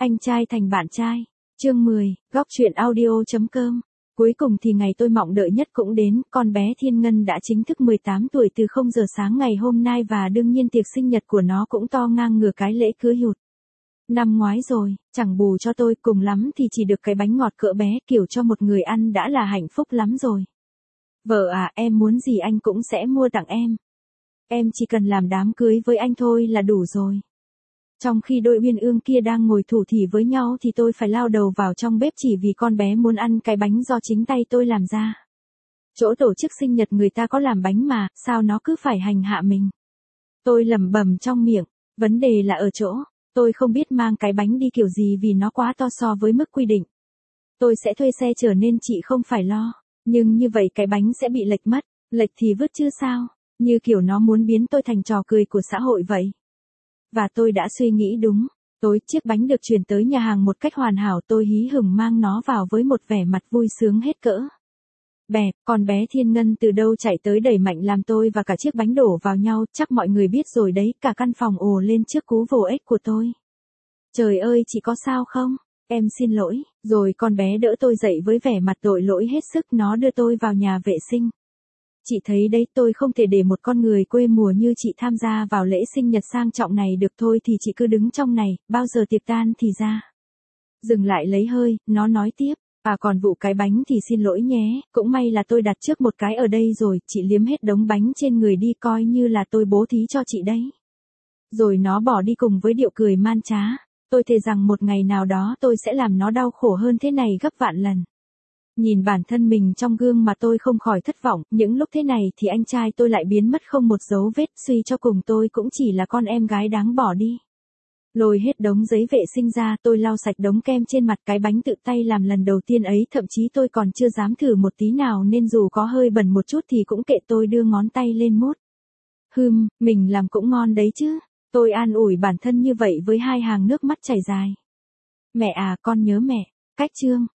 Anh trai thành bạn trai. Chương 10, góc truyện audio.com. Cuối cùng thì ngày tôi mong đợi nhất cũng đến, con bé Thiên Ngân đã chính thức 18 tuổi từ 0 giờ sáng ngày hôm nay và đương nhiên tiệc sinh nhật của nó cũng to ngang ngửa cái lễ cưới hụt. Năm ngoái rồi, chẳng bù cho tôi, cùng lắm thì chỉ được cái bánh ngọt cỡ bé kiểu cho một người ăn đã là hạnh phúc lắm rồi. Vợ à, em muốn gì anh cũng sẽ mua tặng em. Em chỉ cần làm đám cưới với anh thôi là đủ rồi. Trong khi đôi uyên ương kia đang ngồi thủ thỉ với nhau thì tôi phải lao đầu vào trong bếp chỉ vì con bé muốn ăn cái bánh do chính tay tôi làm ra. Chỗ tổ chức sinh nhật người ta có làm bánh mà, sao nó cứ phải hành hạ mình. Tôi lẩm bẩm trong miệng, vấn đề là ở chỗ, tôi không biết mang cái bánh đi kiểu gì vì nó quá to so với mức quy định. Tôi sẽ thuê xe chở nên chị không phải lo, nhưng như vậy cái bánh sẽ bị lệch mất, lệch thì vứt chứ sao, như kiểu nó muốn biến tôi thành trò cười của xã hội vậy. Và tôi đã suy nghĩ đúng, tối chiếc bánh được chuyển tới nhà hàng một cách hoàn hảo, tôi hí hửng mang nó vào với một vẻ mặt vui sướng hết cỡ. Bẹp, con bé Thiên Ngân từ đâu chạy tới đẩy mạnh làm tôi và cả chiếc bánh đổ vào nhau, chắc mọi người biết rồi đấy, cả căn phòng ồ lên trước cú vồ ếch của tôi. Trời ơi, chị có sao không? Em xin lỗi, rồi con bé đỡ tôi dậy với vẻ mặt tội lỗi hết sức, nó đưa tôi vào nhà vệ sinh. Chị thấy đấy, tôi không thể để một con người quê mùa như chị tham gia vào lễ sinh nhật sang trọng này được, thôi thì chị cứ đứng trong này, bao giờ tiệc tan thì ra. Dừng lại lấy hơi, nó nói tiếp, còn vụ cái bánh thì xin lỗi nhé, cũng may là tôi đặt trước một cái ở đây rồi, chị liếm hết đống bánh trên người đi coi như là tôi bố thí cho chị đấy. Rồi nó bỏ đi cùng với điệu cười man trá, tôi thề rằng một ngày nào đó tôi sẽ làm nó đau khổ hơn thế này gấp vạn lần. Nhìn bản thân mình trong gương mà tôi không khỏi thất vọng, những lúc thế này thì anh trai tôi lại biến mất không một dấu vết, suy cho cùng tôi cũng chỉ là con em gái đáng bỏ đi. Lôi hết đống giấy vệ sinh ra, tôi lau sạch đống kem trên mặt, cái bánh tự tay làm lần đầu tiên ấy, thậm chí tôi còn chưa dám thử một tí nào nên dù có hơi bẩn một chút thì cũng kệ, tôi đưa ngón tay lên mút. Mình làm cũng ngon đấy chứ, tôi an ủi bản thân như vậy với hai hàng nước mắt chảy dài. Mẹ à, con nhớ mẹ. Cách chương